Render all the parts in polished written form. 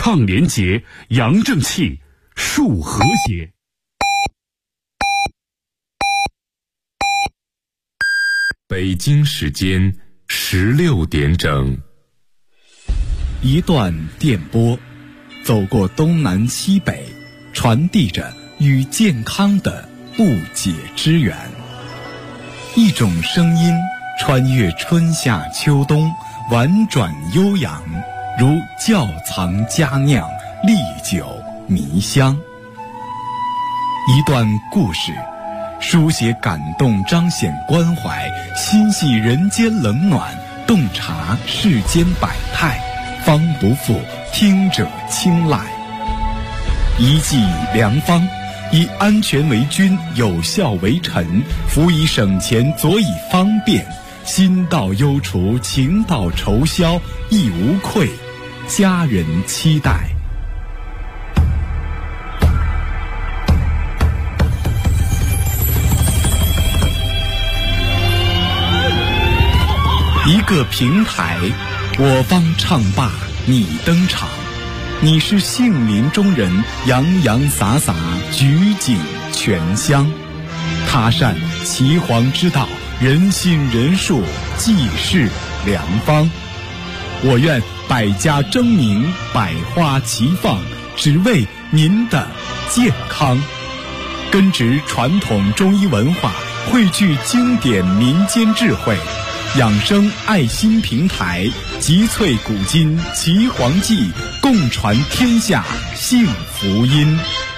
抗廉洁，扬正气，树和谐。 北京时间16点整。 一段电波，走过东南西北，传递着与健康的不解之缘。一种声音穿越春夏秋冬，婉转悠扬，如窖藏佳酿，历久弥香。一段故事，书写感动，彰显关怀，心系人间冷暖，洞察世间百态，方不负听者青睐。一剂良方，以安全为君，有效为臣，辅以省钱，佐以方便，心到忧除，情到愁消，亦无愧，家人期待。一个平台，我方唱罢你登场，你是杏林中人，洋洋洒洒，举景全香。他善岐黄之道，人心人术，济世良方。我愿百家争鸣，百花齐放，只为您的健康。根植传统中医文化，汇聚经典民间智慧，养生爱心平台，集萃古今岐黄记，共传天下幸福音。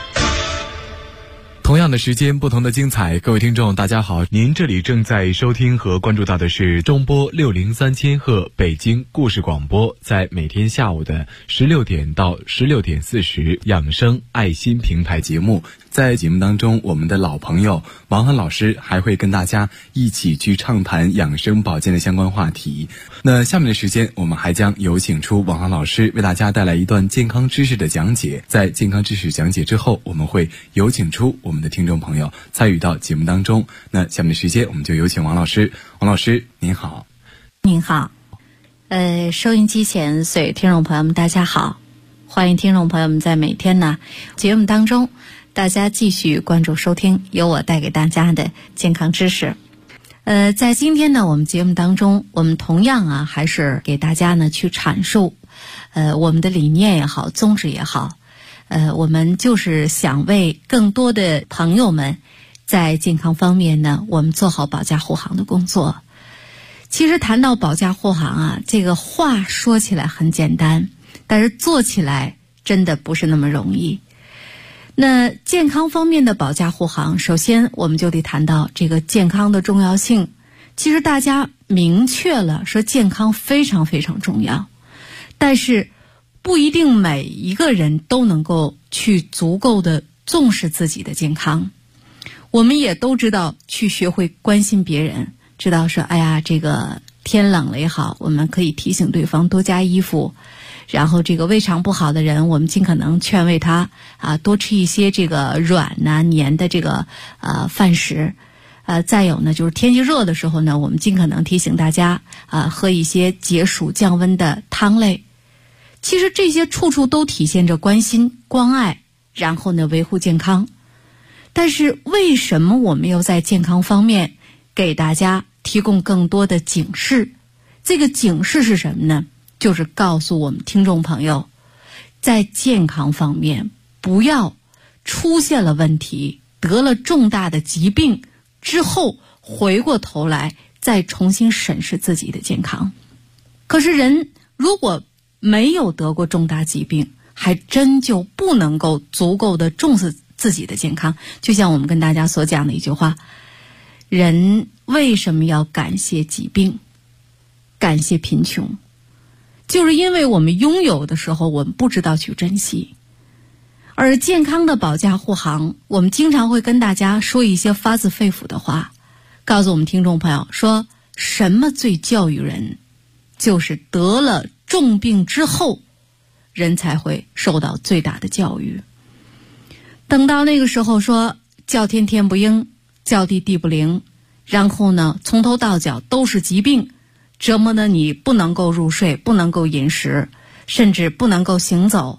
同样的时间，不同的精彩。各位听众大家好，您这里正在收听和关注到的是中波603千赫北京故事广播，在每天下午的16点到16点40养生爱心平台节目。在节目当中，我们的老朋友王涵老师还会跟大家一起去畅谈养生保健的相关话题。那下面的时间，我们还将有请出王涵老师为大家带来一段健康知识的讲解。在健康知识讲解之后，我们会有请出我们的听众朋友参与到节目当中。那下面的时间，我们就有请王老师。王老师您好。 您好。收音机前所有听众朋友们大家好，欢迎听众朋友们在每天呢节目当中大家继续关注收听由我带给大家的健康知识。在今天呢我们节目当中，我们同样还是给大家呢去阐述我们的理念也好，宗旨也好，我们就是想为更多的朋友们在健康方面呢，我们做好保驾护航的工作。其实谈到保驾护航这个话说起来很简单，但是做起来真的不是那么容易。那健康方面的保驾护航，首先我们就得谈到这个健康的重要性。其实大家明确了说健康非常非常重要，但是不一定每一个人都能够去足够的重视自己的健康。我们也都知道去学会关心别人，知道说哎呀这个天冷了也好，我们可以提醒对方多加衣服，然后这个胃肠不好的人，我们尽可能劝慰他多吃一些这个软黏的这个饭食。再有呢，就是天气热的时候呢，我们尽可能提醒大家喝一些解暑降温的汤类。其实这些处处都体现着关心关爱，然后呢维护健康。但是为什么我们又在健康方面给大家提供更多的警示？这个警示是什么呢？就是告诉我们听众朋友，在健康方面不要出现了问题，得了重大的疾病之后回过头来再重新审视自己的健康。可是人如果没有得过重大疾病，还真就不能够足够的重视自己的健康。就像我们跟大家所讲的一句话，人为什么要感谢疾病，感谢贫穷？就是因为我们拥有的时候我们不知道去珍惜。而健康的保驾护航，我们经常会跟大家说一些发自肺腑的话，告诉我们听众朋友说，什么最教育人？就是得了重病之后，人才会受到最大的教育。等到那个时候说叫天天不应，叫地地不灵，然后呢从头到脚都是疾病，折磨的你不能够入睡，不能够饮食，甚至不能够行走，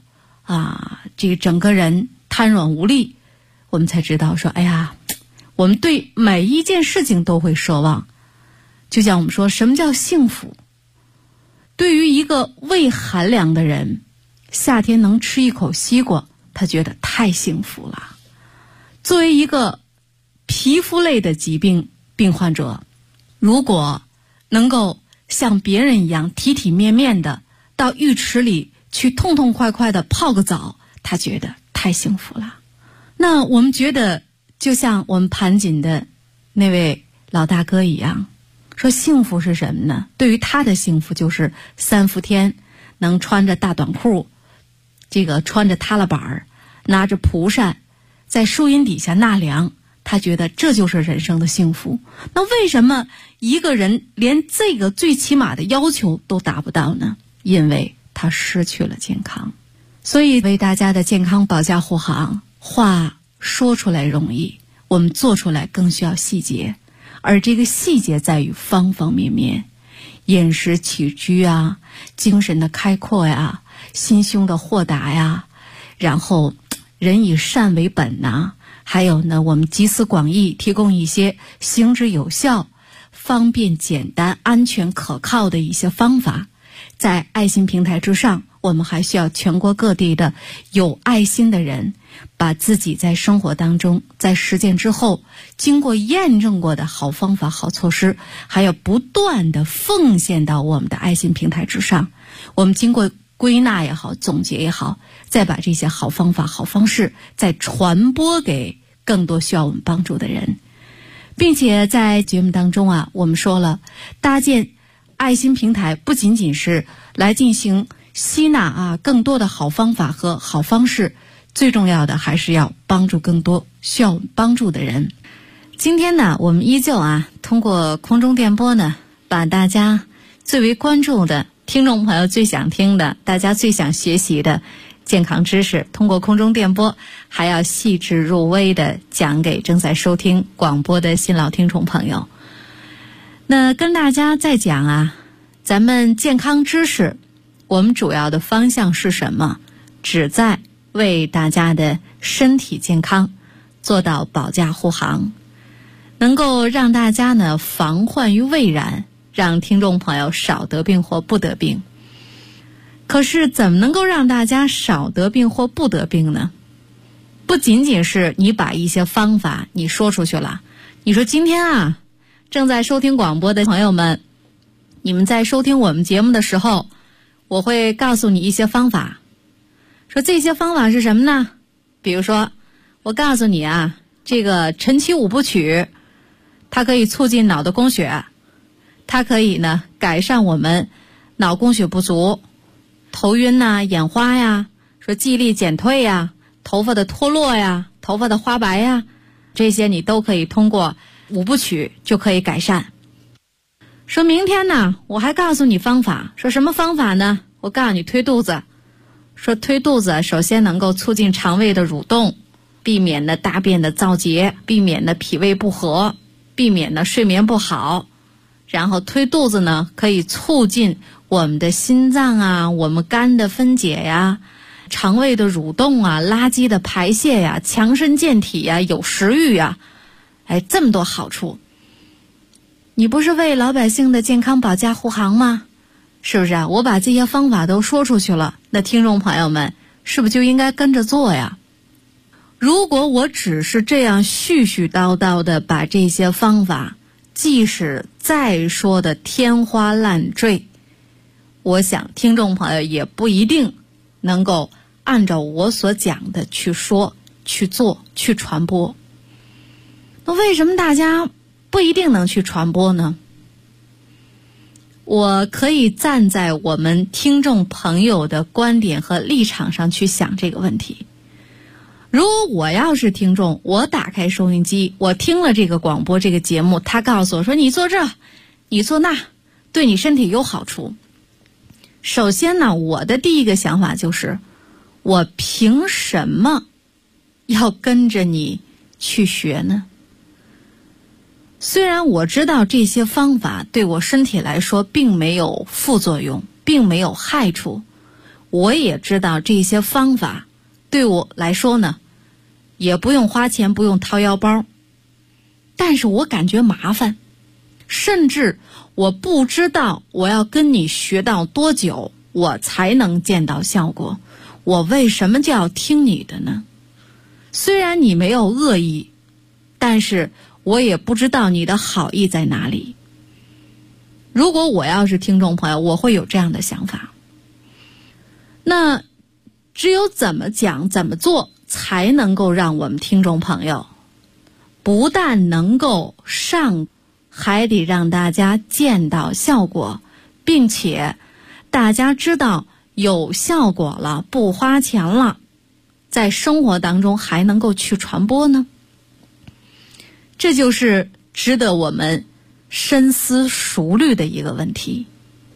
这个整个人瘫软无力，我们才知道说，哎呀，我们对每一件事情都会奢望。就像我们说，什么叫幸福？对于一个胃寒凉的人，夏天能吃一口西瓜，他觉得太幸福了。作为一个皮肤类的疾病病患者，如果能够像别人一样体体面面的到浴池里去痛痛快快的泡个澡，他觉得太幸福了。那我们觉得就像我们盘锦的那位老大哥一样，说幸福是什么呢？对于他的幸福就是3伏天能穿着大短裤，这个穿着踏拉板，拿着蒲扇在树荫底下纳凉，他觉得这就是人生的幸福。那为什么一个人连这个最起码的要求都达不到呢？因为他失去了健康。所以为大家的健康保驾护航，话说出来容易，我们做出来更需要细节。而这个细节在于方方面面，饮食起居啊，精神的开阔呀，心胸的豁达呀，然后人以善为本呐，还有呢，我们集思广益，提供一些行之有效、方便、简单、安全、可靠的一些方法。在爱心平台之上，我们还需要全国各地的有爱心的人，把自己在生活当中，在实践之后，经过验证过的好方法、好措施，还要不断的奉献到我们的爱心平台之上。我们经过归纳也好，总结也好，再把这些好方法、好方式再传播给更多需要我们帮助的人。并且在节目当中啊，我们说了，搭建爱心平台不仅仅是来进行吸纳更多的好方法和好方式，最重要的还是要帮助更多需要帮助的人。今天呢，我们依旧通过空中电波呢，把大家最为关注的听众朋友最想听的，大家最想学习的健康知识，通过空中电波还要细致入微的讲给正在收听广播的新老听众朋友。那跟大家再讲咱们健康知识，我们主要的方向是什么？旨在为大家的身体健康做到保驾护航，能够让大家呢防患于未然，让听众朋友少得病或不得病。可是怎么能够让大家少得病或不得病呢？不仅仅是你把一些方法你说出去了，你说今天正在收听广播的朋友们，你们在收听我们节目的时候，我会告诉你一些方法。说这些方法是什么呢？比如说我告诉你这个晨起5部曲，它可以促进脑的供血，它可以呢改善我们脑供血不足、头晕眼花呀，说记忆力减退呀，头发的脱落呀，头发的花白呀，这些你都可以通过5部曲就可以改善。说明天呢，我还告诉你方法。说什么方法呢？我告诉你推肚子。说推肚子首先能够促进肠胃的蠕动，避免呢大便的燥结，避免呢脾胃不和，避免呢睡眠不好。然后推肚子呢可以促进我们的心脏我们肝的分解呀，肠胃的蠕动垃圾的排泄呀，强身健体呀，有食欲呀，这么多好处。你不是为老百姓的健康保驾护航吗？是不是我把这些方法都说出去了，那听众朋友们是不是就应该跟着做呀？如果我只是这样絮絮叨叨的把这些方法即使再说的天花乱坠，我想听众朋友也不一定能够按照我所讲的去说、去做、去传播。那为什么大家不一定能去传播呢？我可以站在我们听众朋友的观点和立场上去想这个问题。如果我要是听众，我打开收音机，我听了这个广播这个节目，他告诉我说你做这你做那，对你身体有好处。首先呢，我的第一个想法就是我凭什么要跟着你去学呢？虽然我知道这些方法对我身体来说并没有副作用，并没有害处， 我也知道这些方法对我来说呢，也不用花钱，不用掏腰包，但是我感觉麻烦，甚至我不知道我要跟你学到多久我才能见到效果，我为什么就要听你的呢？虽然你没有恶意，但是我也不知道你的好意在哪里。如果我要是听众朋友，我会有这样的想法。那只有怎么讲怎么做才能够让我们听众朋友不但能够上，还得让大家见到效果，并且大家知道有效果了，不花钱了，在生活当中还能够去传播呢？这就是值得我们深思熟虑的一个问题。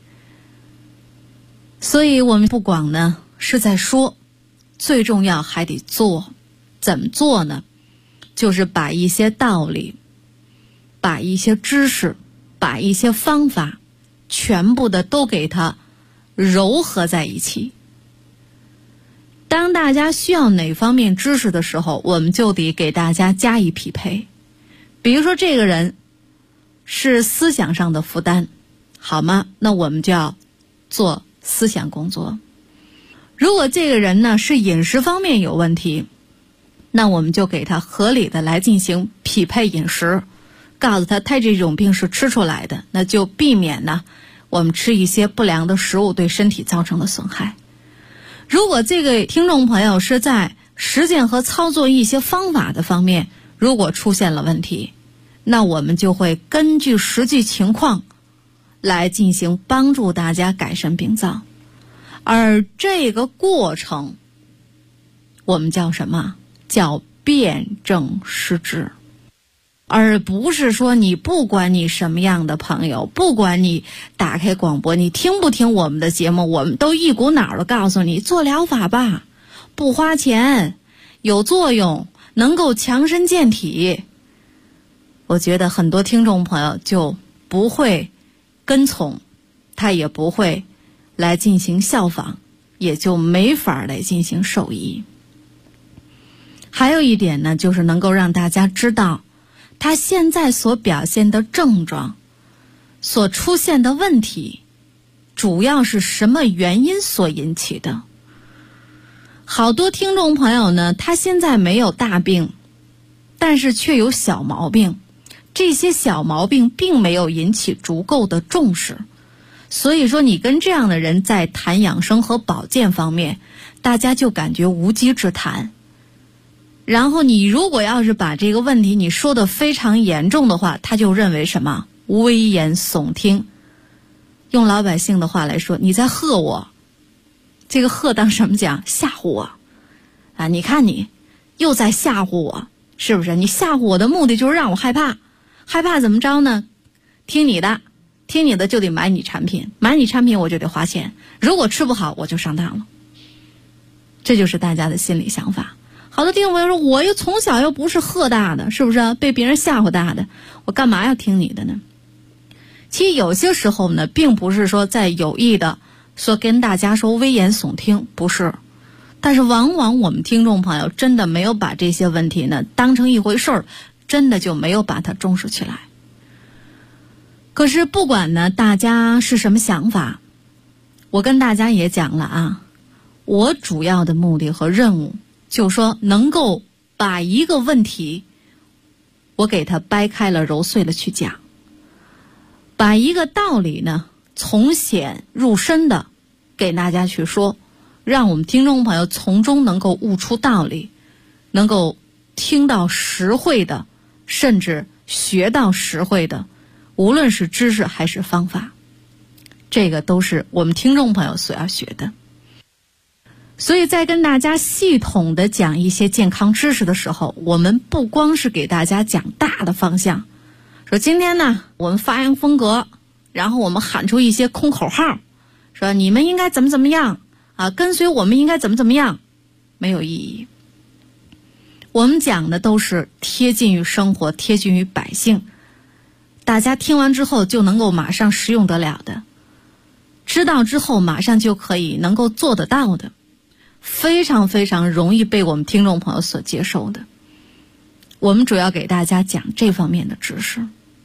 所以我们不光呢是在说，最重要还得做。怎么做呢？就是把一些道理，把一些知识，把一些方法，全部的都给它糅合在一起。当大家需要哪方面知识的时候，我们就得给大家加以匹配。比如说这个人是思想上的负担，好吗？那我们就要做思想工作。如果这个人呢是饮食方面有问题，那我们就给他合理的来进行匹配饮食，告诉他这种病是吃出来的，那就避免呢我们吃一些不良的食物对身体造成的损害。如果这个听众朋友是在实践和操作一些方法的方面如果出现了问题，那我们就会根据实际情况来进行帮助大家改善病灶。而这个过程我们叫什么？叫辨证施治。而不是说你不管你什么样的朋友，不管你打开广播你听不听我们的节目，我们都一股脑的告诉你做疗法吧，不花钱，有作用，能够强身健体。我觉得很多听众朋友就不会跟从，他也不会来进行效仿，也就没法来进行受益。还有一点呢，就是能够让大家知道他现在所表现的症状，所出现的问题，主要是什么原因所引起的。好多听众朋友呢，他现在没有大病，但是却有小毛病，这些小毛病并没有引起足够的重视。所以说你跟这样的人在谈养生和保健方面，大家就感觉无稽之谈。然后你如果要是把这个问题你说的非常严重的话，他就认为什么？危言耸听。用老百姓的话来说，你在吓我。这个吓当什么讲？吓唬我啊！你看你又在吓唬我，是不是？你吓唬我的目的就是让我害怕，害怕怎么着呢？听你的，听你的就得买你产品，买你产品我就得花钱，如果吃不好我就上当了。这就是大家的心理想法。好多听众朋友说，我又从小又不是吓大的，是不是？被别人吓唬大的，我干嘛要听你的呢？其实有些时候呢，并不是说在有意的说跟大家说危言耸听，不是。但是往往我们听众朋友真的没有把这些问题呢当成一回事儿，真的就没有把它重视起来。可是不管呢大家是什么想法，我跟大家也讲了啊，我主要的目的和任务就是说能够把一个问题我给它掰开了揉碎了去讲，把一个道理呢从浅入深的给大家去说，让我们听众朋友从中能够悟出道理，能够听到实惠的，甚至学到实惠的，无论是知识还是方法，这个都是我们听众朋友所要学的。所以在跟大家系统的讲一些健康知识的时候，我们不光是给大家讲大的方向，说今天呢我们发扬风格，然后我们喊出一些空口号，说你们应该怎么怎么样啊，跟随我们应该怎么怎么样，没有意义。我们讲的都是贴近于生活，贴近于百姓，大家听完之后就能够马上实用得了的。 知道之后马上就可以能够做得到的，非常非常容易被我们听众朋友所接受的。我们主要给大家讲这方面的知识。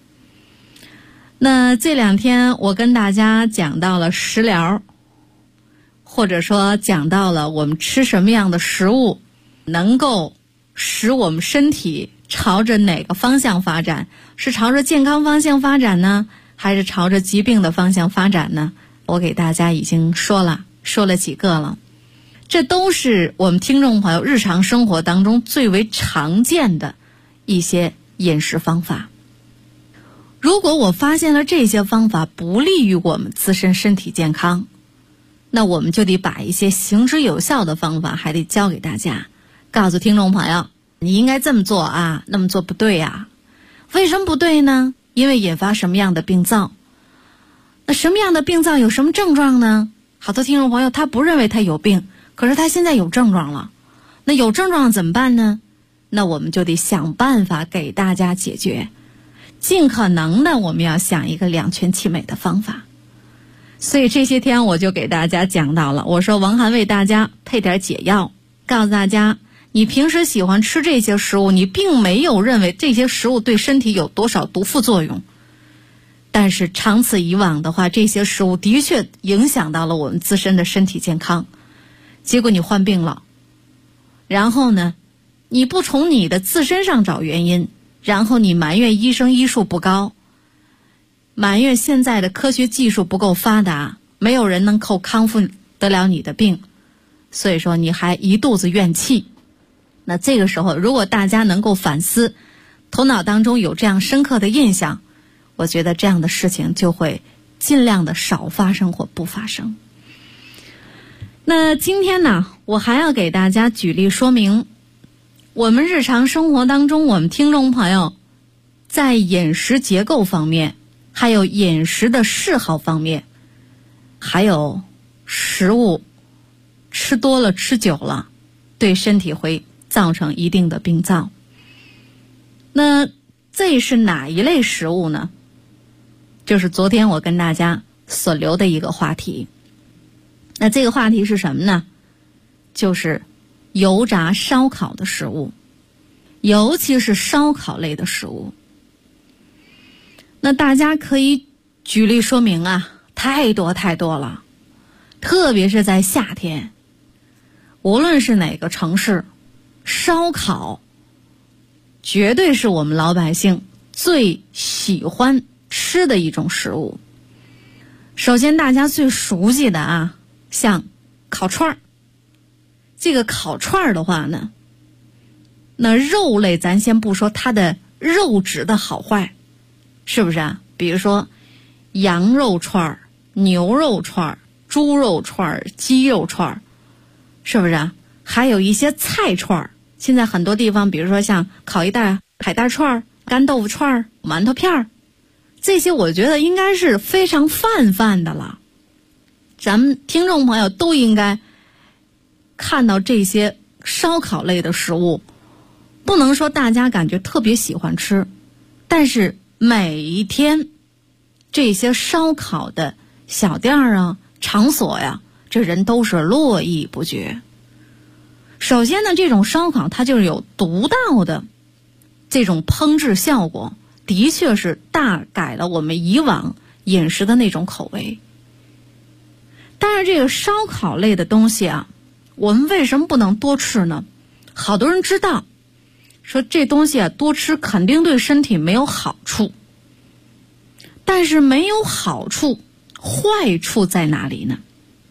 那这2天我跟大家讲到了食疗，或者说讲到了我们吃什么样的食物能够使我们身体朝着哪个方向发展，是朝着健康方向发展呢，还是朝着疾病的方向发展呢？我给大家已经说了几个了，这都是我们听众朋友日常生活当中最为常见的一些饮食方法。如果我发现了这些方法不利于我们自身身体健康，那我们就得把一些行之有效的方法还得教给大家，告诉听众朋友你应该这么做啊，那么做不对啊。为什么不对呢？因为引发什么样的病灶。那什么样的病灶有什么症状呢？好多听众朋友他不认为他有病，可是他现在有症状了。那有症状怎么办呢？那我们就得想办法给大家解决，尽可能的我们要想一个两全其美的方法。所以这些天我就给大家讲到了，我说王涵为大家配点解药，告诉大家你平时喜欢吃这些食物，你并没有认为这些食物对身体有多少毒副作用，但是长此以往的话，这些食物的确影响到了我们自身的身体健康，结果你患病了，然后呢你不从你的自身上找原因，然后你埋怨医生医术不高，埋怨现在的科学技术不够发达，没有人能够康复得了你的病，所以说你还一肚子怨气。那这个时候如果大家能够反思，头脑当中有这样深刻的印象，我觉得这样的事情就会尽量的少发生或不发生。那今天呢，我还要给大家举例说明，我们日常生活当中，我们听众朋友在饮食结构方面，还有饮食的嗜好方面，还有食物吃多了吃久了对身体会造成一定的病灶。那这是哪一类食物呢？就是昨天我跟大家所留的一个话题。那这个话题是什么呢？就是油炸烧烤的食物，尤其是烧烤类的食物。那大家可以举例说明啊，太多了，特别是在夏天，无论是哪个城市，烧烤绝对是我们老百姓最喜欢吃的一种食物。首先大家最熟悉的啊，像烤串儿。这个烤串儿的话呢，那肉类咱先不说它的肉质的好坏，是不是啊？比如说羊肉串儿、牛肉串儿、猪肉串儿、鸡肉串儿，是不是啊？还有一些菜串儿，现在很多地方比如说像烤一袋海带串儿、干豆腐串儿、馒头片儿，这些我觉得应该是非常泛的了，咱们听众朋友都应该看到这些烧烤类的食物，不能说大家感觉特别喜欢吃，但是每一天这些烧烤的小店啊、场所呀，这人都是络绎不绝。首先呢，这种烧烤它就是有独到的这种烹制效果，的确是大改了我们以往饮食的那种口味。但是这个烧烤类的东西啊，我们为什么不能多吃呢？好多人知道说这东西啊多吃肯定对身体没有好处，但是没有好处，坏处在哪里呢？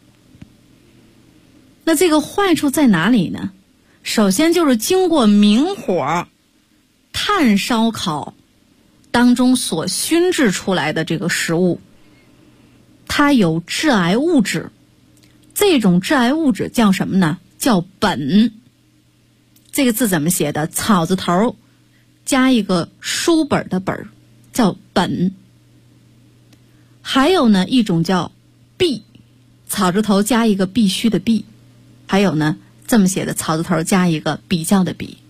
那这个坏处在哪里呢？首先就是经过明火炭烧烤当中所熏制出来的这个食物，它有致癌物质。这种致癌物质叫什么呢？叫苯。这个字怎么写的？草字头加一个书本的本，叫苯。还有呢一种叫必，草字头加一个必须的必。还有呢这么写的，草字头加一个比较的比。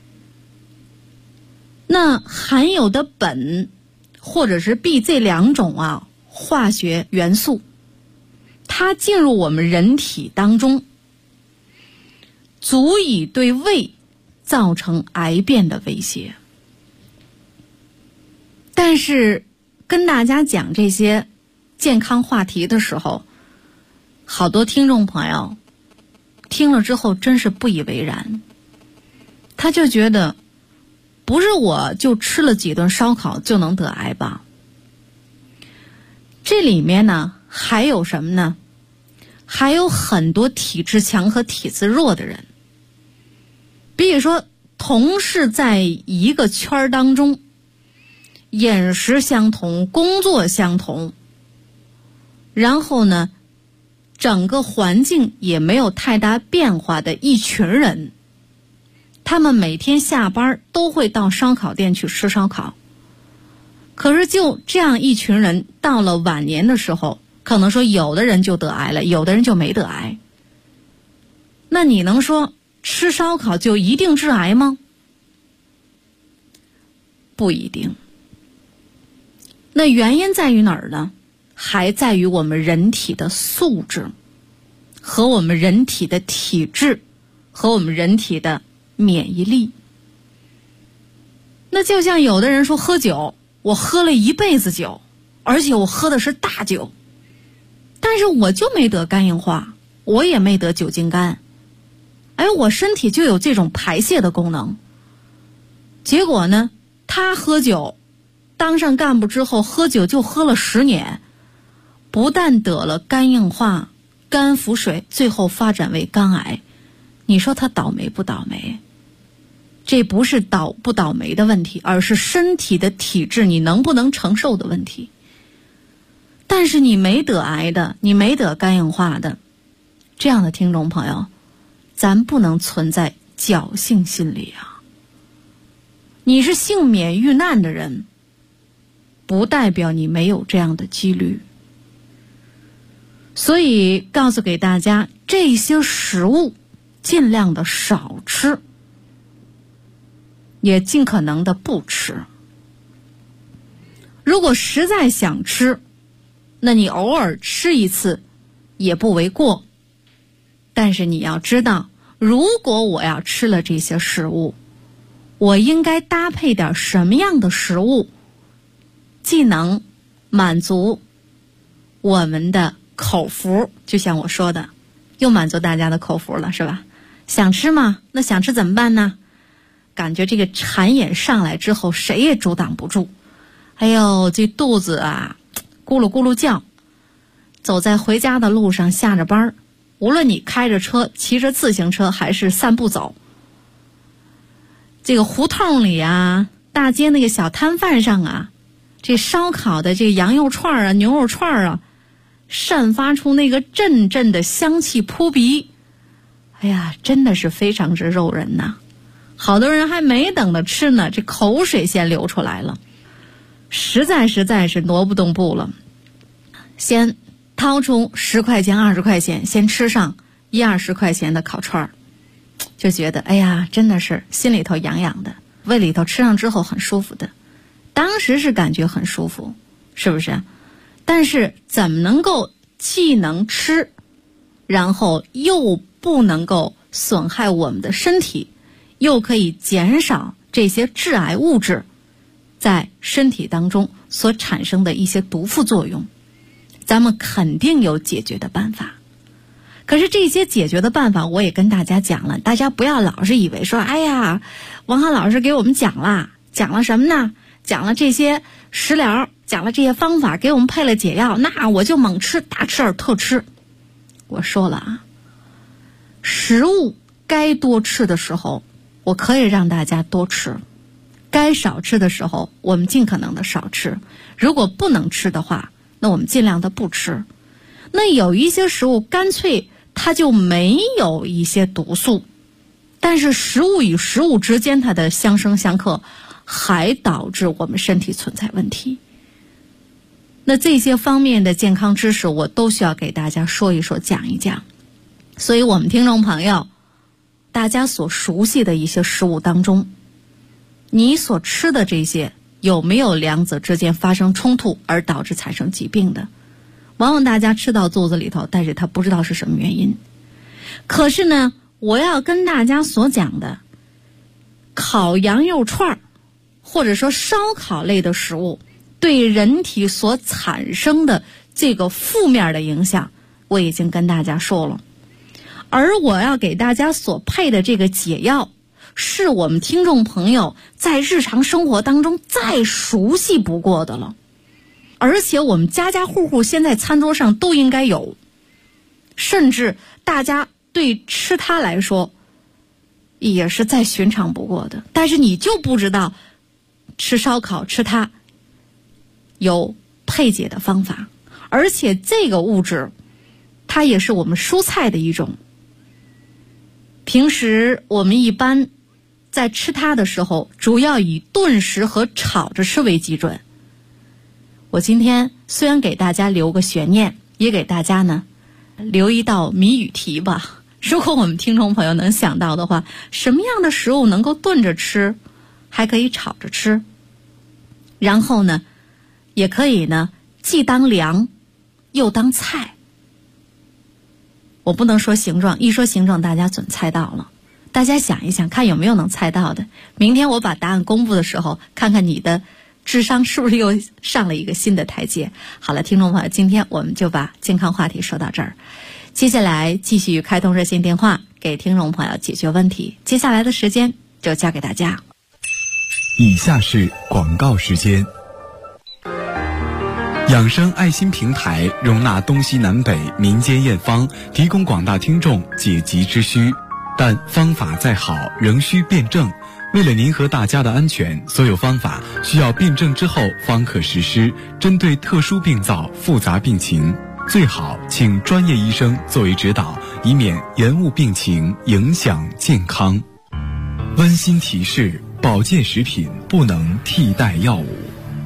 那含有的苯或者是必这两种啊化学元素， 它进入我们人体当中，足以对胃造成癌变的威胁。但是跟大家讲这些健康话题的时候，好多听众朋友听了之后真是不以为然，他就觉得不是我就吃了几顿烧烤就能得癌吧。这里面呢还有什么呢？还有很多体质强和体质弱的人，比如说同是在一个圈当中，饮食相同，工作相同，然后呢整个环境也没有太大变化的一群人，他们每天下班都会到烧烤店去吃烧烤。可是就这样一群人到了晚年的时候，可能说有的人就得癌了，有的人就没得癌。那你能说吃烧烤就一定致癌吗？不一定。那原因在于哪儿呢？还在于我们人体的素质和我们人体的体质和我们人体的免疫力。那就像有的人说喝酒，我喝了一辈子酒，而且我喝的是大酒，但是我就没得肝硬化，我也没得酒精肝，我身体就有这种排泄的功能。结果呢，他喝酒当上干部之后，喝酒就喝了10年，不但得了肝硬化、肝腹水，最后发展为肝癌。你说他倒霉不倒霉？这不是倒不倒霉的问题，而是身体的体质你能不能承受的问题。但是你没得癌的，你没得肝硬化的，这样的听众朋友，咱不能存在侥幸心理啊。你是幸免遇难的人，不代表你没有这样的几率。所以告诉给大家，这些食物尽量的少吃，也尽可能的不吃。如果实在想吃，那你偶尔吃一次也不为过。但是你要知道，如果我要吃了这些食物，我应该搭配点什么样的食物，既能满足我们的口福，就像我说的，又满足大家的口福了，是吧？想吃吗？那想吃怎么办呢？感觉这个馋眼上来之后，谁也阻挡不住。这肚子啊，咕噜咕噜叫。走在回家的路上，下着班，无论你开着车、骑着自行车还是散步走，这个胡同里啊，大街那个小摊贩上啊，这烧烤的这个羊肉串啊、牛肉串啊，散发出那个阵阵的香气扑鼻。真的是非常之诱人呐。好多人还没等着吃呢，这口水先流出来了，实在是挪不动步了。先掏出10块钱、20块钱，先吃上1-20块钱的烤串，就觉得真的是心里头痒痒的，胃里头吃上之后很舒服的。当时是感觉很舒服，是不是？但是怎么能够既能吃，然后又不能够损害我们的身体，又可以减少这些致癌物质在身体当中所产生的一些毒副作用？咱们肯定有解决的办法。可是这些解决的办法我也跟大家讲了，大家不要老是以为说王浩老师给我们讲了什么呢？讲了这些食疗，讲了这些方法，给我们配了解药，那我就猛吃，大吃而特吃。我说了食物该多吃的时候，我可以让大家多吃，该少吃的时候，我们尽可能的少吃。如果不能吃的话，那我们尽量的不吃。那有一些食物干脆它就没有一些毒素，但是食物与食物之间它的相生相克，还导致我们身体存在问题。那这些方面的健康知识我都需要给大家说一说，讲一讲。所以我们听众朋友，大家所熟悉的一些食物当中，你所吃的这些有没有两者之间发生冲突而导致产生疾病的？ 往往大家吃到肚子里头，但是他不知道是什么原因。可是呢，我要跟大家所讲的烤羊肉串或者说烧烤类的食物对人体所产生的这个负面的影响，我已经跟大家说了。而我要给大家所配的这个解药，是我们听众朋友在日常生活当中再熟悉不过的了，而且我们家家户户现在餐桌上都应该有，甚至大家对吃它来说也是再寻常不过的，但是你就不知道吃烧烤吃它有配解的方法。而且这个物质它也是我们蔬菜的一种，平时我们一般在吃它的时候主要以炖食和炒着吃为基准。我今天虽然给大家留个悬念，也给大家呢留一道谜语题吧。如果我们听众朋友能想到的话，什么样的食物能够炖着吃，还可以炒着吃，然后呢也可以呢既当凉又当菜。我不能说形状，一说形状大家准猜到了。大家想一想，看有没有能猜到的。明天我把答案公布的时候，看看你的智商是不是又上了一个新的台阶。好了，听众朋友，今天我们就把健康话题说到这儿，接下来继续开通热线电话给听众朋友解决问题。接下来的时间就交给大家。 以下是广告时间。养生爱心平台容纳东西南北民间验方，提供广大听众解急之需，但方法再好仍需辩证。为了您和大家的安全，所有方法需要辩证之后方可实施，针对特殊病灶、复杂病情，最好请专业医生作为指导，以免延误病情，影响健康。温馨提示：保健食品不能替代药物。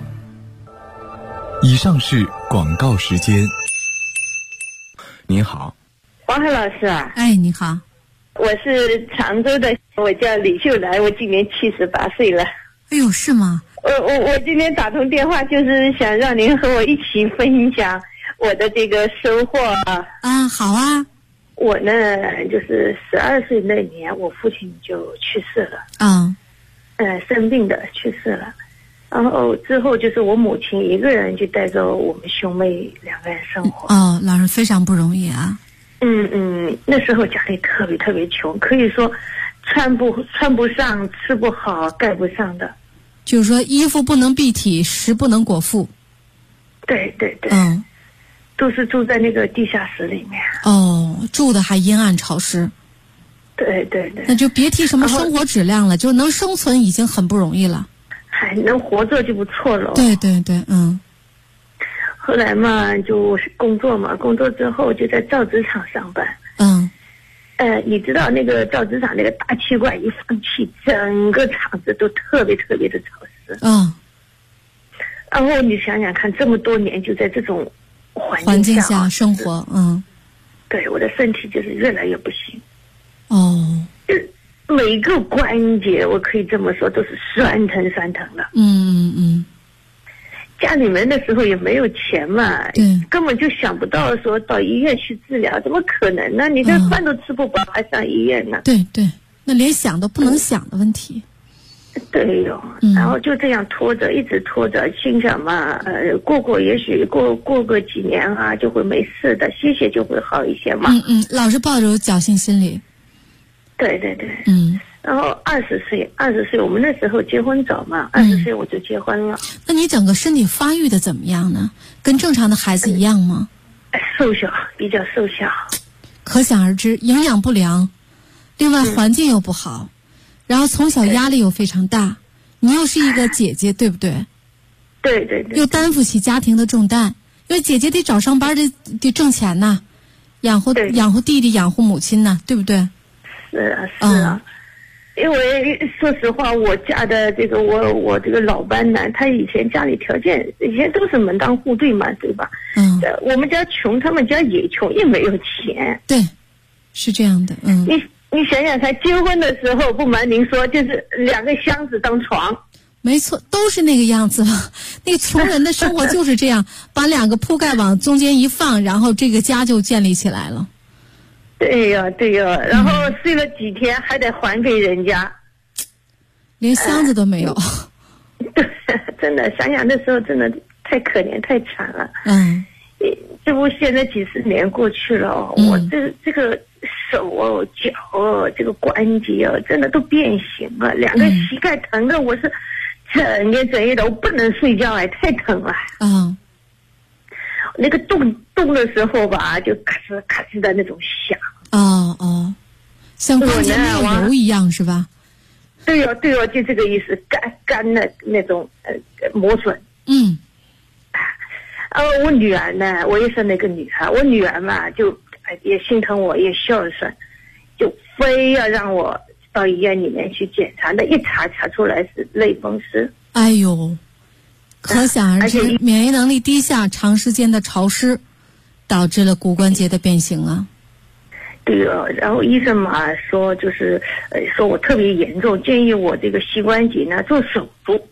以上是广告时间。您好， 黄海老师啊。 哎，你好。 我是常州的，我叫李秀兰，我今年78岁了。 哎呦，是吗？ 我今天打通电话，就是想让您和我一起分享我的这个收获啊。 啊，好啊。 我呢，就是12岁那年，我父亲就去世了。 嗯。 生病的去世了。然后之后就是我母亲一个人就带着我们兄妹2个人生活。 哦，老人非常不容易啊。 那时候家里特别特别穷，可以说穿不上，吃不好，盖不上的。 就是说衣服不能蔽体，食不能果腹。 对对对。都是住在那个地下室里面。哦， 住的还阴暗潮湿。 对对对。 那就别提什么生活质量了，就能生存已经很不容易了。 还能活着就不错了。 对对对。 后来嘛，就工作嘛，工作之后就在造纸厂上班。你知道那个造纸厂那个大气管一放气，整个厂子都特别特别的潮湿。然后你想想看，这么多年就在这种环境下生活。 对，我的身体就是越来越不行。每个关节，我可以这么说，都是酸疼的。家里面的时候也没有钱嘛，根本就想不到说到医院去治疗，怎么可能呢？你这饭都吃不饱，还上医院呢？ 对对，那连想都不能想的问题。 对哟。然后就这样拖着，一直拖着，心想嘛，也许过个几年啊，就会没事的，歇就会好一些嘛。 老是抱着侥幸心理。 对对对。然后20岁，我们那时候结婚早嘛，20岁我就结婚了。 那你整个身体发育的怎么样呢？跟正常的孩子一样吗？ 瘦小，比较瘦小。 可想而知，营养不良，另外环境又不好，然后从小压力又非常大。你又是一个姐姐，对不对？ 对对对。 又担负起家庭的重担，因为姐姐得找上班，得挣钱呐，养活弟弟，养活母亲呐，对不对？ 是啊。因为说实话，我家的这个我这个老班男，他以前家里条件以前都是门当户对嘛，对吧？我们家穷，他们家也穷，也没有钱。 对，是这样的。 你想想看，结婚的时候，不瞒您说，就是2个箱子当床。 没错，都是那个样子了。那个穷人的生活就是这样，把2个铺盖往中间一放，然后这个家就建立起来了。 对呀，然后睡了几天还得还给人家， 连箱子都没有。 对，真的想想那时候真的太可怜太惨了。这不现在几10年过去了，我这个手哦、脚哦、这个关节哦，真的都变形了，2个膝盖疼的我是整夜的，我不能睡觉，太疼了。那个动的时候吧，就咔哧咔哧的那种响。 像关节没有油一样是吧？ 对哦，就这个意思，干的那种磨损。我女儿呢，我也是那个女儿，我女儿嘛就也心疼我，也孝顺，就非要让我到医院里面去检查，那一查出来是类风湿。 哎呦，可想而知，免疫能力低下，长时间的潮湿，导致了骨关节的变形啊。 对哦，然后医生嘛说就是说我特别严重，建议我这个膝关节呢做手术。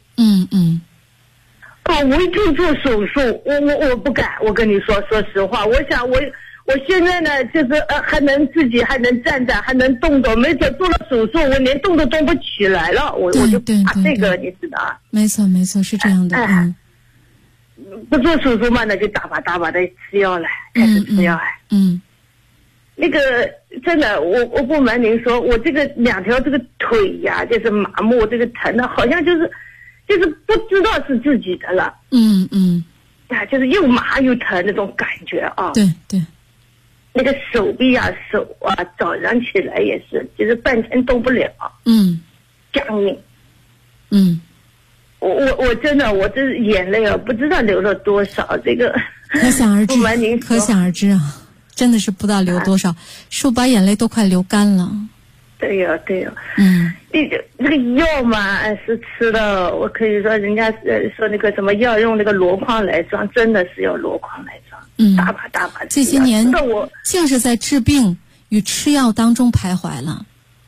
我一听做手术，我不敢。我跟你说实话，我想我现在呢，就是还能自己还能站着，还能动的。没准做了手术，我连动都动不起来了。我就怕这个，你知道啊？ 没错，是这样的。 不做手术嘛，那就大把的吃药了，开始吃药。那个真的，我不瞒您说，我这个2条这个腿呀，就是麻木，这个疼的，好像就是不知道是自己的了。就是又麻又疼那种感觉啊。对。那个手臂啊、手啊，早上起来也是，就是半天动不了。僵硬。我真的，我这眼泪啊，不知道流了多少。这个可想而知， 不瞒您说， 可想而知啊。真的是不知道流多少，说把眼泪都快流干了。 对呀。那个药嘛是吃的，我可以说人家说那个什么药用那个箩筐来装，真的是要箩筐来装。大把这些年我就是在治病与吃药当中徘徊了。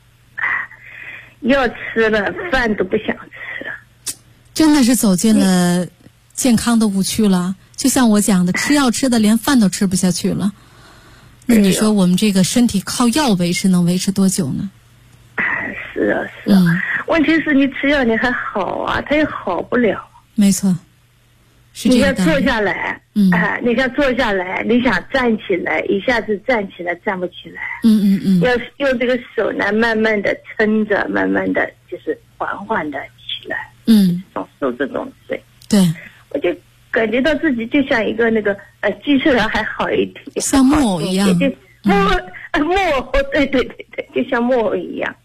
药吃了，饭都不想吃。 真的是走进了健康的误区了。就像我讲的，吃药吃的连饭都吃不下去了。那你说我们这个身体靠药维持能维持多久呢？ 是啊。问题是你吃药你还好啊，它也好不了。没错， 是这样的。 你要坐下来，你想坐下来，你想站起来，一下子站起来站不起来。要用这个手呢，慢慢的撑着，慢慢的就是缓缓的起来。受这种罪。 对， 我就感觉到自己就像一个那个机器人还好一点， 像木偶一样。 木偶，对，就像木偶一样。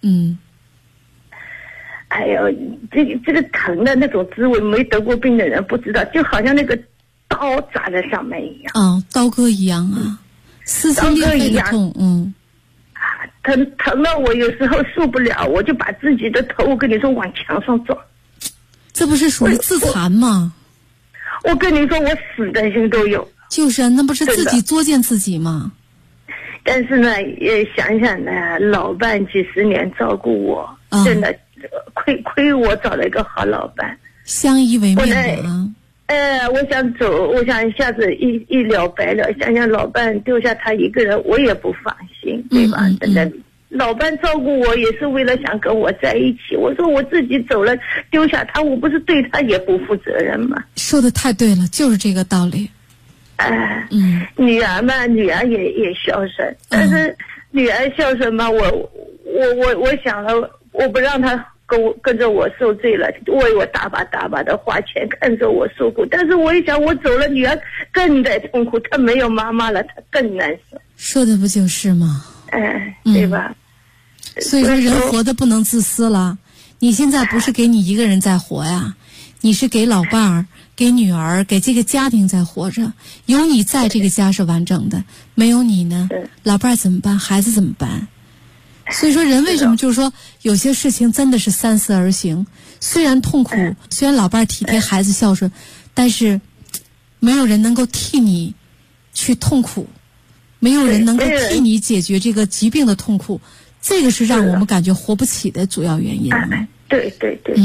哎呦，这个疼的那种滋味，没得过病的人不知道，就好像那个刀扎在上面一样。 刀割一样啊，撕心裂肺的痛。 疼到我有时候受不了，我就把自己的头，我跟你说往墙上撞。 这不是属于自残吗？ 我跟你说，我死的心都有。 就是那不是自己作践自己吗？ 但是呢，也想想呢，老伴几10年照顾我，真的亏我找了一个好老伴， 相依为命啊。 我想走，我想一下子一了百了，想想老伴丢下他一个人，我也不放心，对吧？真的，老伴照顾我也是为了想跟我在一起。我说我自己走了，丢下他，我不是对他也不负责任吗？ 说的太对了，就是这个道理。 女儿嘛，女儿也孝顺，但是女儿孝顺嘛，我想了，我不让她跟着我受罪了，为我大把的花钱，看着我受苦。但是我一想，我走了，女儿更得痛苦，她没有妈妈了，她更难受。 说的不就是吗？ 对吧？ 所以说人活得不能自私了。你现在不是给你一个人在活呀，你是给老伴儿、给女儿、给这个家庭在活着。有你在，这个家是完整的，没有你呢，老伴儿怎么办？孩子怎么办？所以说人为什么就是说有些事情真的是三思而行，虽然痛苦，虽然老伴儿体贴，孩子孝顺，但是没有人能够替你去痛苦，没有人能够替你解决这个疾病的痛苦，这个是让我们感觉活不起的主要原因。 对。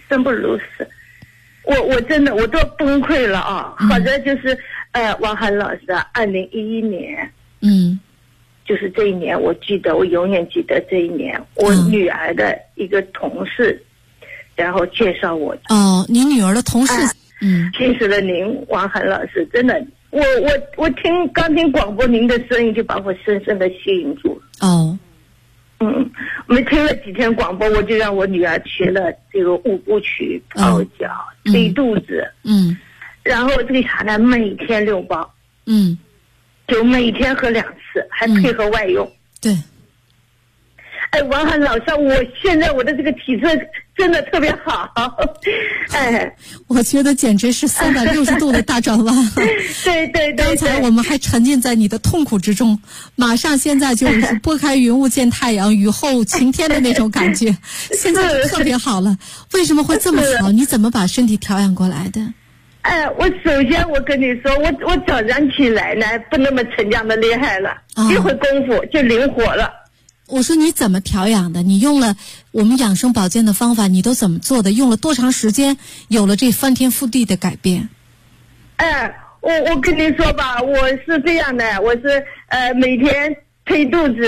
生不如死。我真的我都崩溃了啊！好在就是王涵老师2011年，就是这一年，我永远记得这一年，我女儿的一个同事，然后介绍我。 哦，你女儿的同事， 认识了您，王涵老师，真的，我刚听广播您的声音就把我深深的吸引住了。 哦。 我们听了几天广播，我就让我女儿学了这个5步曲、泡脚、推肚子，然后这个茶呢每天6包，就每天喝2次，还配合外用。 对。 哎，王涵老师，我现在我的这个体质真的特别好，哎， 我觉得简直是360度的大转弯。 对。 刚才我们还沉浸在你的痛苦之中，马上现在就是拨开云雾见太阳，雨后晴天的那种感觉，现在就特别好了。为什么会这么好？你怎么把身体调养过来的？ 我首先我跟你说，我早上起来呢不那么沉降的厉害了，一会功夫就灵活了。 我说你怎么调养的？你用了我们养生保健的方法，你都怎么做的？用了多长时间有了这翻天覆地的改变？ 我跟你说吧，我是这样的，我是每天推肚子，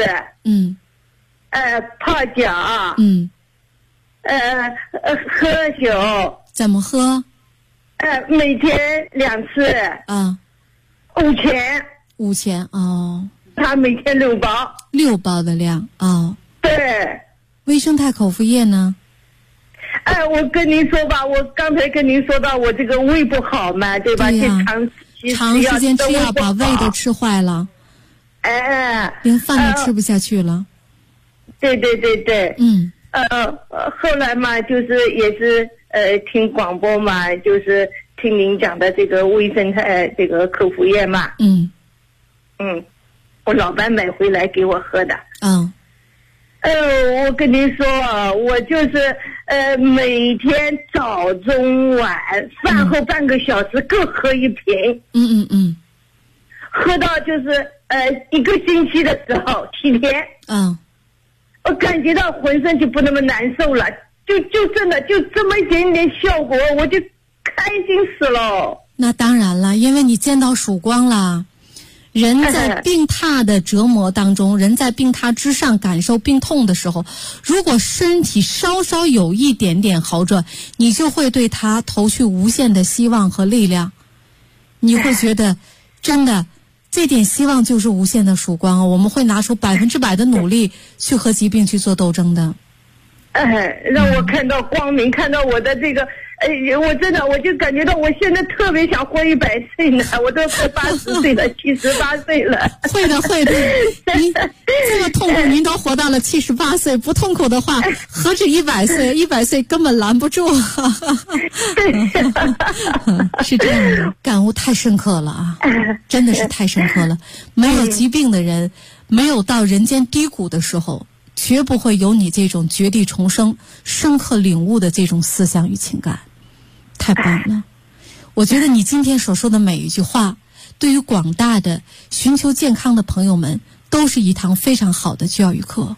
泡脚，喝酒。怎么喝？每天2次。5钱。 哦。 他每天6包 ，6包的量哦。 对。 微生态口服液呢？ 我跟您说吧，我刚才跟您说到我这个胃不好嘛，对吧？ 对呀。 长时间吃药把胃都吃坏了。连饭都吃不下去了。 对。后来嘛，就是也是听广播嘛，就是听您讲的这个微生态这个口服液嘛。我老板买回来给我喝的。我跟您说啊，我就是每天早中晚饭后半个小时各喝1瓶。喝到就是1个星期的时候7天。我感觉到浑身就不那么难受了，就真的就这么一点点效果，我就开心死了。 那当然了，因为你见到曙光了。人在病榻的折磨当中，人在病榻之上感受病痛的时候，如果身体稍稍有一点点好转，你就会对他投去无限的希望和力量。你会觉得真的这点希望就是无限的曙光，我们会拿出100%的努力去和疾病去做斗争的。 让我看到光明，看到我的这个我真的我就感觉到我现在特别想活100岁呢，我都快80岁了，78岁了。会的，您这么痛苦您都活到了78岁，不痛苦的话何止100岁，100岁根本拦不住。 是这样的，感悟太深刻了啊，真的是太深刻了。没有疾病的人，没有到人间低谷的时候，绝不会有你这种绝地重生、深刻领悟的这种思想与情感，太棒了！我觉得你今天所说的每一句话，对于广大的寻求健康的朋友们，都是一堂非常好的教育课。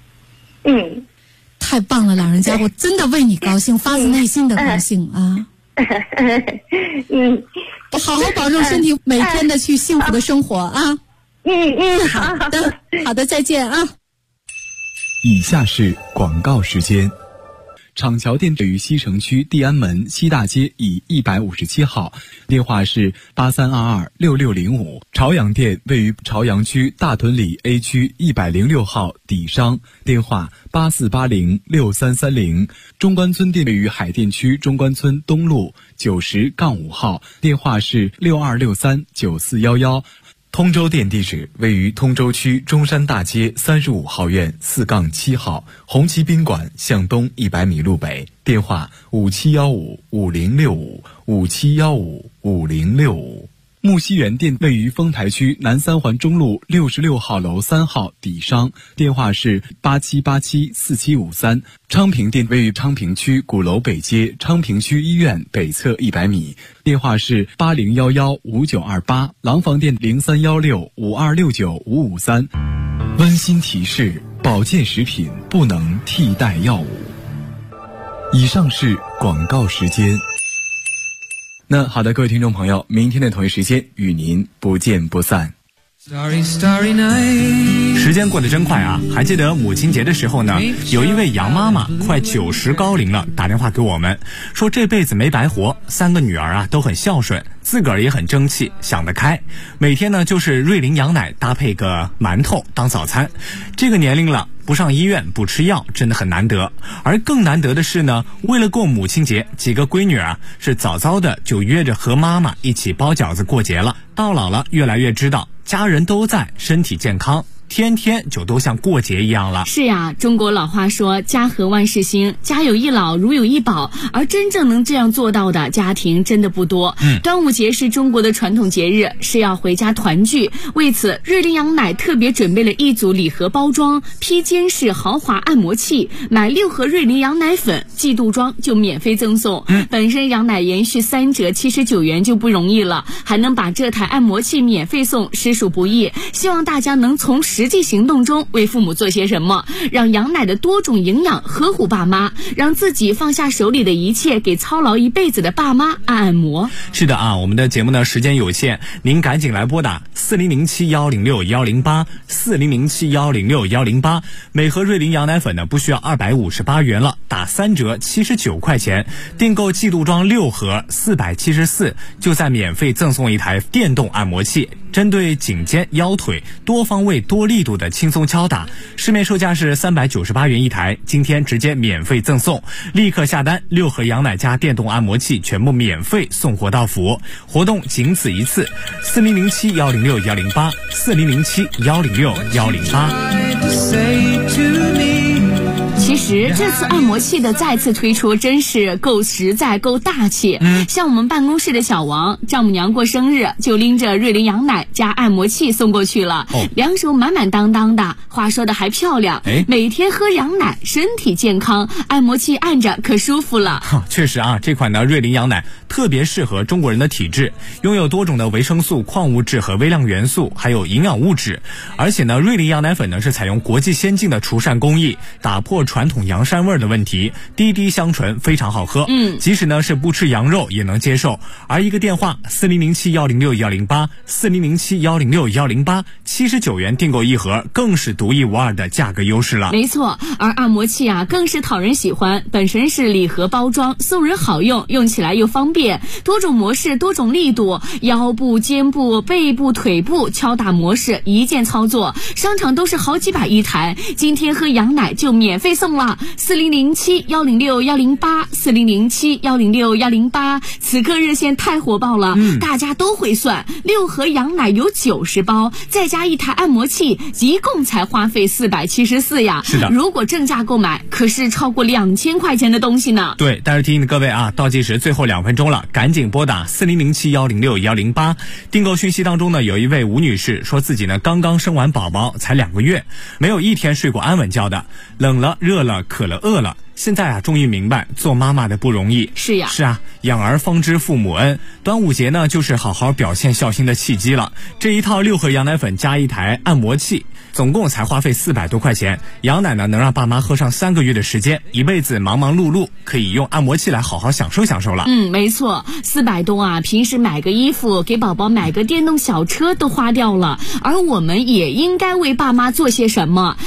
太棒了，老人家，我真的为你高兴，发自内心的高兴啊！好好保重身体，每天的去幸福的生活啊！好的，再见啊！ 以下是广告时间。厂桥店位于西城区地安门西大街乙157号，电话是83226605。朝阳店位于朝阳区大屯里 A 区106号底商，电话84806330。中关村店位于海淀区中关村东路90-5号，电话是62639411。通州店地址位于通州区中山大街35号院4-7号，红旗宾馆向东100米路北，电话57155065，57155065。木樨园店位于丰台区南三环中路66号楼3号底商，电话是87874753。昌平店位于昌平区鼓楼北街昌平区医院北侧100米，电话是80115928。廊坊店031652695553。温馨提示：保健食品不能替代药物。 以上是广告时间。那好的，各位听众朋友，明天的同一时间与您不见不散。 时间过得真快啊！还记得母亲节的时候呢，有一位杨妈妈快90高龄了，打电话给我们说这辈子没白活，3个女儿啊都很孝顺，自个儿也很争气，想得开，每天呢就是瑞麟羊奶搭配个馒头当早餐。这个年龄了，不上医院不吃药真的很难得。而更难得的是呢，为了过母亲节，几个闺女啊是早早的就约着和妈妈一起包饺子过节了。到老了越来越知道家人都在，身体健康，天天就都像过节一样了。 是呀，中国老话说家和万事兴，家有一老如有一宝，而真正能这样做到的家庭真的不多。端午节是中国的传统节日，是要回家团聚，为此瑞麟羊奶特别准备了一组礼盒包装披肩式豪华按摩器，买6盒瑞麟羊奶粉季度装就免费赠送。本身羊奶延续3折79元就不容易了，还能把这台按摩器免费送，实属不易。希望大家能从实际行动中为父母做些什么，让羊奶的多种营养呵护爸妈，让自己放下手里的一切，给操劳一辈子的爸妈按摩。 是的啊，我们的节目呢时间有限，您赶紧来拨打4007106108，4007106108。每盒瑞麟羊奶粉呢不需要258元了，打3折79块钱，订购季度装6盒474，就再免费赠送一台电动按摩器，针对颈肩腰腿多方位多力度的轻松敲打，市面售价是398元一台，今天直接免费赠送，立刻下单，6盒羊奶加电动按摩器全部免费送货到府，活动仅此一次，4007106108，4007106108。 其实这次按摩器的再次推出真是够实在够大气。像我们办公室的小王丈母娘过生日就拎着瑞麟羊奶加按摩器送过去了，两手满满当当的，话说的还漂亮，每天喝羊奶身体健康，按摩器按着可舒服了。 确实啊，这款呢瑞麟羊奶特别适合中国人的体质，拥有多种的维生素、矿物质和微量元素，还有营养物质。而且呢瑞麟羊奶粉呢是采用国际先进的除膻工艺，打破传统羊膻味的问题，滴滴香醇，非常好喝。即使呢是不吃羊肉也能接受。而一个电话4007106108，4007106108，79元订购一盒，更是独一无二的价格优势了。 没错，而按摩器啊更是讨人喜欢，本身是礼盒包装，送人好用，用起来又方便，多种模式多种力度，腰部、肩部、背部、腿部敲打模式一键操作，商场都是好几百一台，今天喝羊奶就免费送了，4007106108，4007106108，此刻热线太火爆了，大家都会算，6盒羊奶有90包，再加一台按摩器，一共才花费474呀。 是的， 如果正价购买，可是超过2000块钱的东西呢。 对，但是提醒各位啊，倒计时最后2分钟了，赶紧拨打4007106108。订购讯息当中呢，有一位吴女士说自己呢刚刚生完宝宝，才2个月，没有一天睡过安稳觉的，冷了、热了、渴了、饿了。现在啊，终于明白做妈妈的不容易。 是呀， 是啊，养儿方知父母恩。端午节呢，就是好好表现孝心的契机了。这一套6盒羊奶粉加一台按摩器，总共才花费400多块钱。羊奶呢，能让爸妈喝上3个月的时间，一辈子忙忙碌碌，可以用按摩器来好好享受享受了。 没错，400多啊，平时买个衣服，给宝宝买个电动小车都花掉了。而我们也应该为爸妈做些什么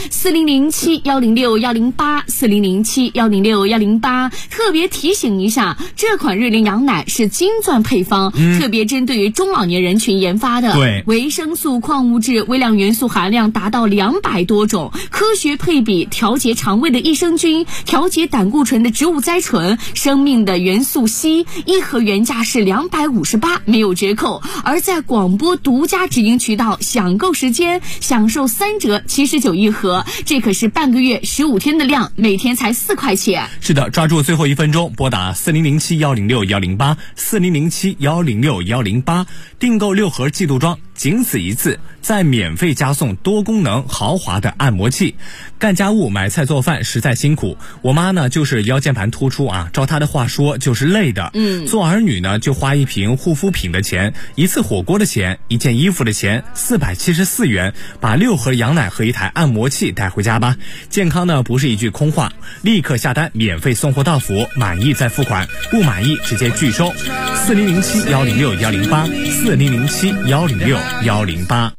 ？4007106108，4007106108，特别提醒一下，这款瑞麟羊奶是金钻配方，特别针对于中老年人群研发的。 对， 维生素、矿物质、微量元素含量达到200多种，科学配比调节肠胃的益生菌，调节胆固醇的植物甾醇，生命的元素硒，一盒原价是258，没有折扣。而在广播独家直营渠道享购时间，享受3折79一盒，这可是半个月15天的量，每天才4块钱。 是的，抓住最后1分钟，拨打4007106108，4007106108，订购6盒季度装， 仅此一次，再免费加送多功能豪华的按摩器。干家务买菜做饭实在辛苦，我妈呢就是腰间盘突出啊，照她的话说就是累的。做儿女呢就花一瓶护肤品的钱，一次火锅的钱，一件衣服的钱，474元，把6盒羊奶和一台按摩器带回家吧。健康呢不是一句空话，立刻下单，免费送货到府，满意再付款，不满意直接拒收。4007-106-108，4007-106-108。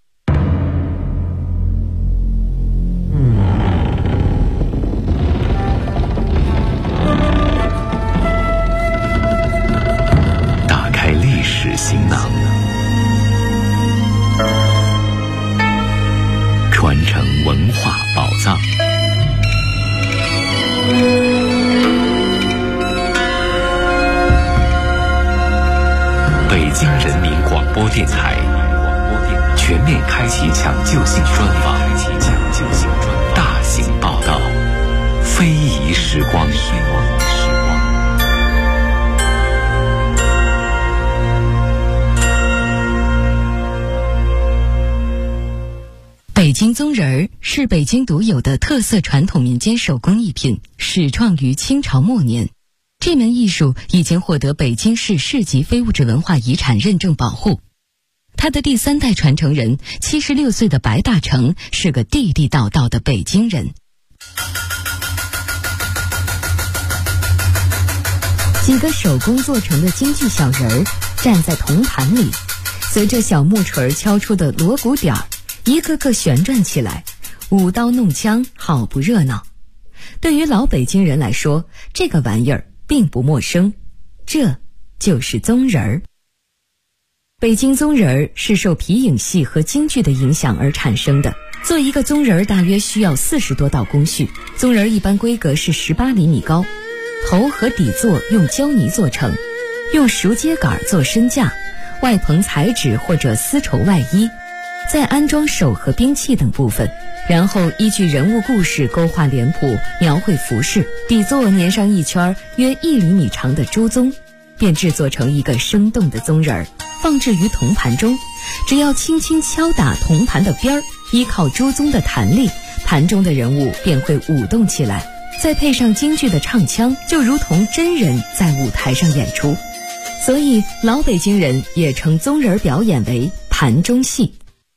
打开历史行囊，传承文化宝藏。北京人民广播电台全面开启抢救性专访，大型报道，非遗时光。 北京宗人儿是北京独有的特色传统民间手工艺品，始创于清朝末年。这门艺术已经获得北京市市级非物质文化遗产认证保护。他的第3代传承人76岁的白大成是个地地道道的北京人。几个手工做成的京剧小人儿站在铜盘里，随着小木锤敲出的锣鼓点儿，一个个旋转起来，舞刀弄枪，好不热闹。对于老北京人来说，这个玩意儿并不陌生，这就是宗人儿。北京宗人儿是受皮影戏和京剧的影响而产生的。做一个宗人儿大约需要40多道工序，宗人儿一般规格是18厘米高，头和底座用胶泥做成，用熟秸秆做身架，外棚彩纸或者丝绸外衣，再安装手和兵器等部分，然后依据人物故事勾画脸谱，描绘服饰，底座粘上一圈约1厘米长的猪鬃，便制作成一个生动的宗人儿，放置于铜盘中。只要轻轻敲打铜盘的边儿，依靠猪鬃的弹力，盘中的人物便会舞动起来，再配上京剧的唱腔，就如同真人在舞台上演出。所以老北京人也称宗人表演为盘中戏。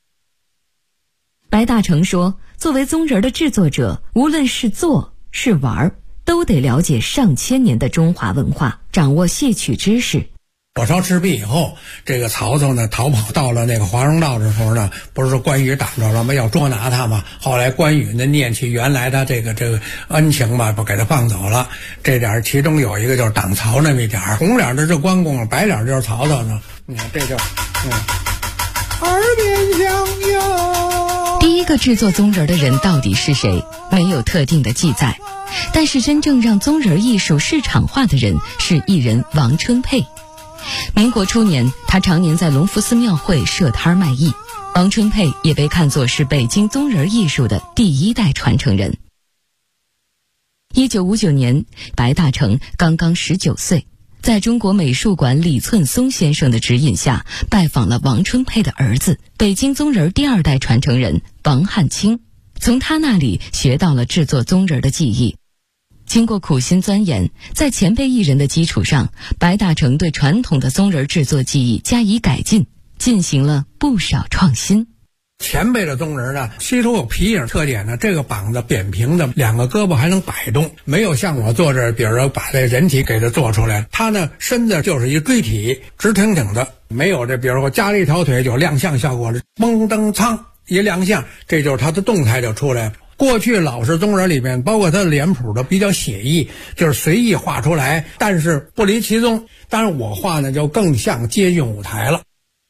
白大成说，作为宗人的制作者，无论是做是玩，都得了解上千年的中华文化，掌握戏曲知识。 火烧赤壁以后，这个曹操呢逃跑到了那个华容道的时候呢，不是说关羽挡着了吗？要捉拿他嘛。后来关羽呢念起原来他这个恩情嘛，不给他放走了。这点其中有一个就是挡曹那么一点，红脸的是关公，白脸就是曹操呢。你看这就耳边响哟。 第一个制作宗人的人到底是谁？没有特定的记载。但是真正让宗人艺术市场化的人是艺人王春佩。民国初年，他常年在隆福寺庙会设摊卖艺。王春佩也被看作是北京宗人艺术的第1代传承人。1959年，白大成刚刚19岁，在中国美术馆李寸松先生的指引下，拜访了王春佩的儿子，北京宗人第2代传承人王汉卿，从他那里学到了制作宗人的技艺。经过苦心钻研，在前辈艺人的基础上，白大成对传统的宗人制作技艺加以改进，进行了不少创新。 前辈的宗人呢，其中有皮影特点呢，这个膀子扁平的，2个胳膊还能摆动，没有像我做这，比如说把这人体给它做出来，他呢身子就是一锥体，直挺挺的，没有这比如说加了一条腿有亮相效果了，嘣噔噌一亮相，这就是他的动态就出来了。过去老式宗人里面，包括他的脸谱都比较写意，就是随意画出来，但是不离其宗。当然我画呢就更像接近舞台了。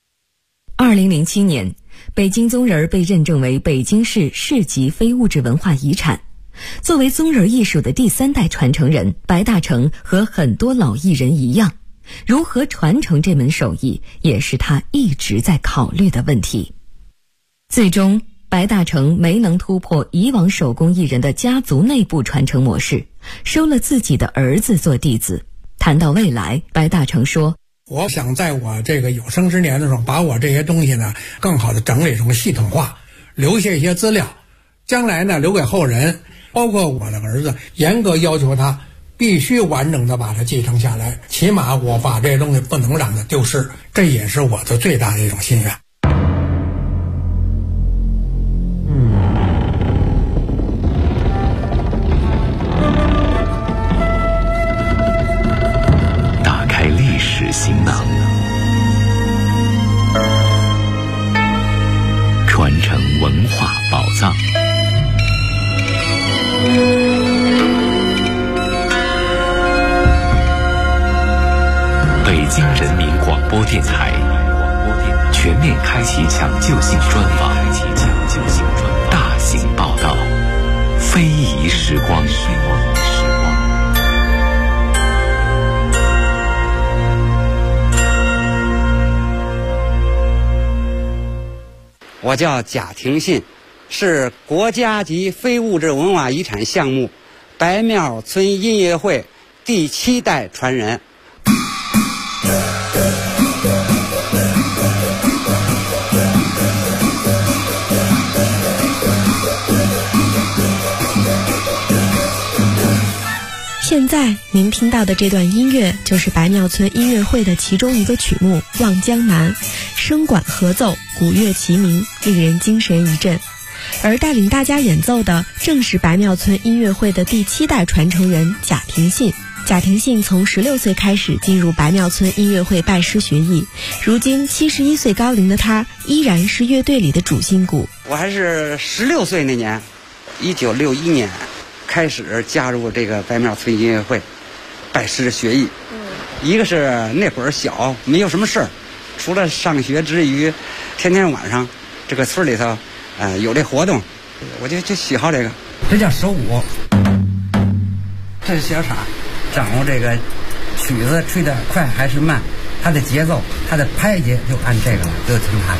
2007年，北京宗人被认证为北京市市级非物质文化遗产。作为宗人艺术的第3代传承人，白大成和很多老艺人一样，如何传承这门手艺，也是他一直在考虑的问题。最终白大成没能突破以往手工艺人的家族内部传承模式，收了自己的儿子做弟子。谈到未来，白大成说， 我想在我这个有生之年的时候，把我这些东西呢更好的整理成系统化，留下一些资料，将来呢留给后人，包括我的儿子，严格要求他必须完整的把它继承下来，起码我把这些东西不能让它丢失，这也是我的最大的一种心愿。 打开历史行囊，传承文化宝藏。北京人民广播电台全面开启抢救性专访，大型报道，非遗时光。 我叫贾廷信，是国家级非物质文化遗产项目白庙村音乐会第7代传人。 现在您听到的这段音乐就是白庙村音乐会的其中一个曲目《望江南》，声管合奏，鼓乐齐鸣，令人精神一振。而带领大家演奏的正是白庙村音乐会的第7代传承人贾廷信。贾廷信从16岁开始进入白庙村音乐会拜师学艺，如今71岁高龄的他依然是乐队里的主心骨。 我还是16岁那年，1961年开始加入这个白庙村音乐会，拜师学艺。一个是那会儿小，没有什么事儿，除了上学之余，天天晚上这个村里头，有这活动，我就喜好这个。这叫手鼓，这是小叉，掌握这个曲子吹得快还是慢，它的节奏，它的拍节就按这个了，就听它的。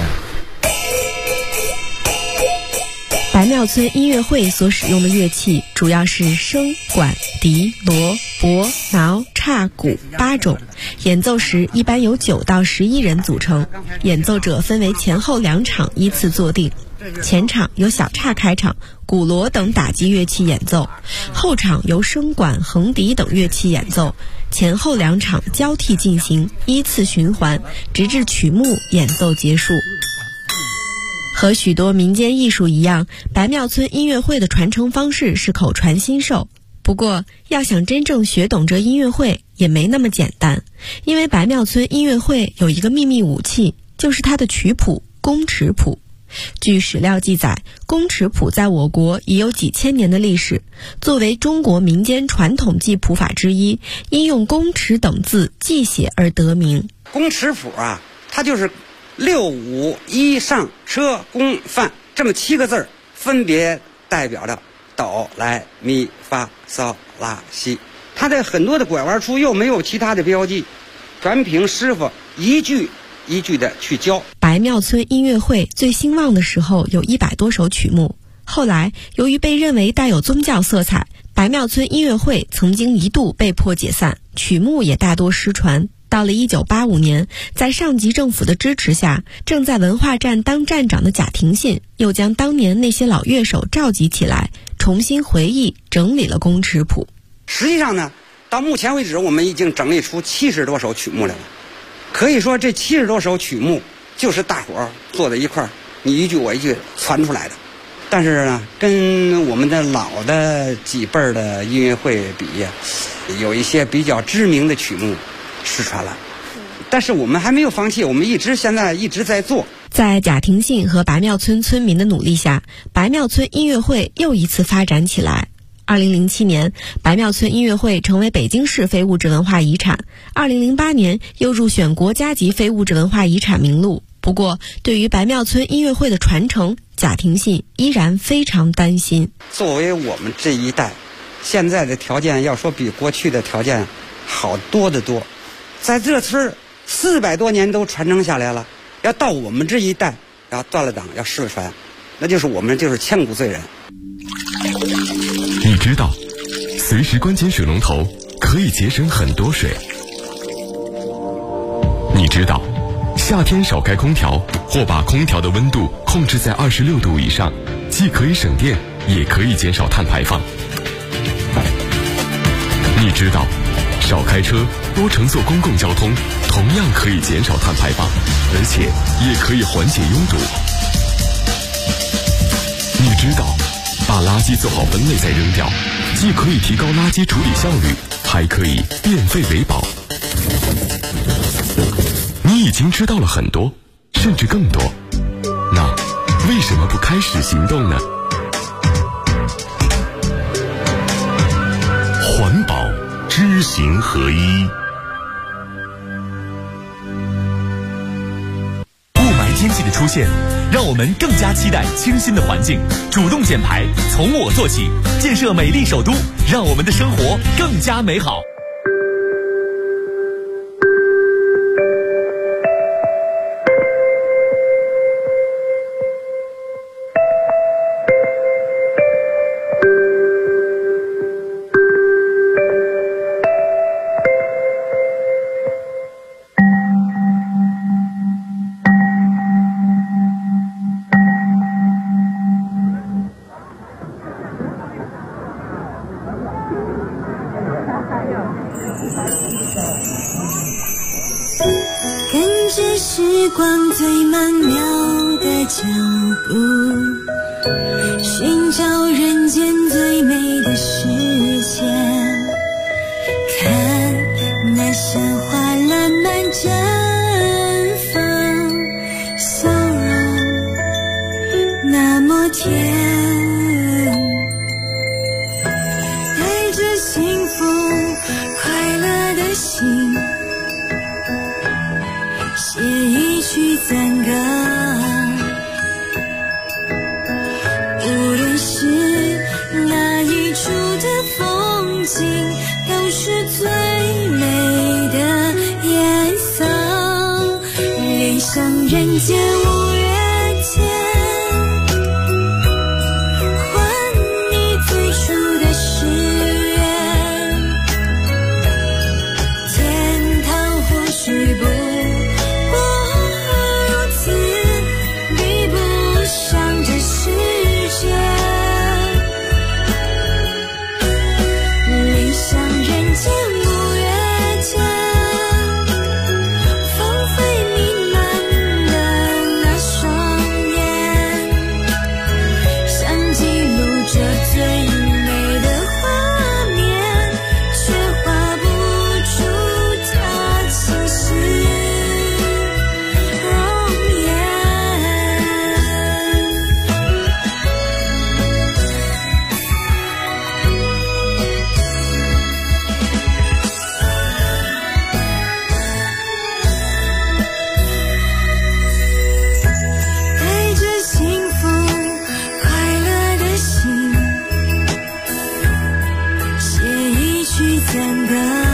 白庙村音乐会所使用的乐器主要是笙、管、笛、锣、钹、挠、叉、鼓8种，演奏时一般由9到11人组成，演奏者分为前后2场依次坐定，前场由小叉开场，鼓锣等打击乐器演奏，后场由笙管、横笛等乐器演奏，前后2场交替进行，依次循环，直至曲目演奏结束。和许多民间艺术一样，白庙村音乐会的传承方式是口传心授。不过，要想真正学懂这音乐会也没那么简单，因为白庙村音乐会有一个秘密武器，就是它的曲谱宫尺谱。据史料记载，宫尺谱在我国已有几千年的历史，作为中国民间传统记谱法之一，因用宫尺等字记写而得名。 宫尺谱啊，它就是6、5、1上车宫范这么7个字，分别代表着哆来咪发嗦拉西。它的很多的拐弯处又没有其他的标记，全凭师傅一句一句的去教。 白庙村音乐会最兴旺的时候有100多首曲目，后来由于被认为带有宗教色彩，白庙村音乐会曾经一度被迫解散，曲目也大多失传。到了1985年，在上级政府的支持下，正在文化站当站长的贾廷信又将当年那些老乐手召集起来，重新回忆整理了宫尺谱。 实际上呢，到目前为止我们已经整理出70多首曲目来了。可以说这70多首曲目就是大伙儿坐在一块儿，你一句我一句传出来的。但是呢，跟我们的老的几辈儿的音乐会比，有一些比较知名的曲目失传了，但是我们还没有放弃，我们现在一直在做。 在贾廷信和白庙村村民的努力下，白庙村音乐会又一次发展起来。2007年，白庙村音乐会成为北京市非物质文化遗产，2008年又入选国家级非物质文化遗产名录。不过，对于白庙村音乐会的传承，贾廷信依然非常担心。 作为我们这一代，现在的条件要说比过去的条件好多得多，在这村400多年都传承下来了，要到我们这一代要断了档，要失传，那就是我们就是千古罪人。 你知道，随时关紧水龙头可以节省很多水。 你知道，夏天少开空调或把空调的温度控制在26度以上，既可以省电，也可以减少碳排放。你知道，少开车，多乘坐公共交通，同样可以减少碳排放，而且也可以缓解拥堵。你知道，把垃圾做好分类再扔掉，既可以提高垃圾处理效率，还可以变废为宝。你已经知道了很多，甚至更多，那为什么不开始行动呢？ 环保知行合一。 雾霾天气的出现，让我们更加期待清新的环境。主动减排，从我做起，建设美丽首都，让我们的生活更加美好。 跟着时光最曼妙的脚步，寻找人间最美的世界，看那鲜花烂漫绽放，笑容那么甜，带着幸福快乐的心，写一曲赞歌，无论是哪一处的风景，都是最美的颜色，恋上人间五月天，还你最初的誓言，天堂或许不赞歌。